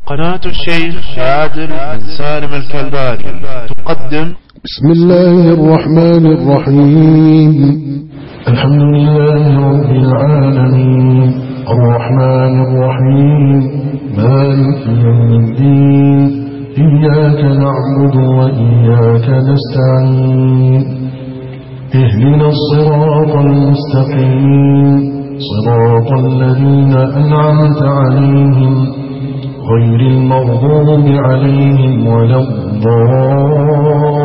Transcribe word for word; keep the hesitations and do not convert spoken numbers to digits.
قناة الشيخ عادل بن سالم الكلباني تقدم. بسم الله الرحمن الرحيم. الحمد لله رب العالمين الرحمن الرحيم مالك يوم الدين إياك نعبد وإياك نستعين اهدنا الصراط المستقيم صراط الذين أنعمت عليهم غير المغضوب عليهم ولا الضالين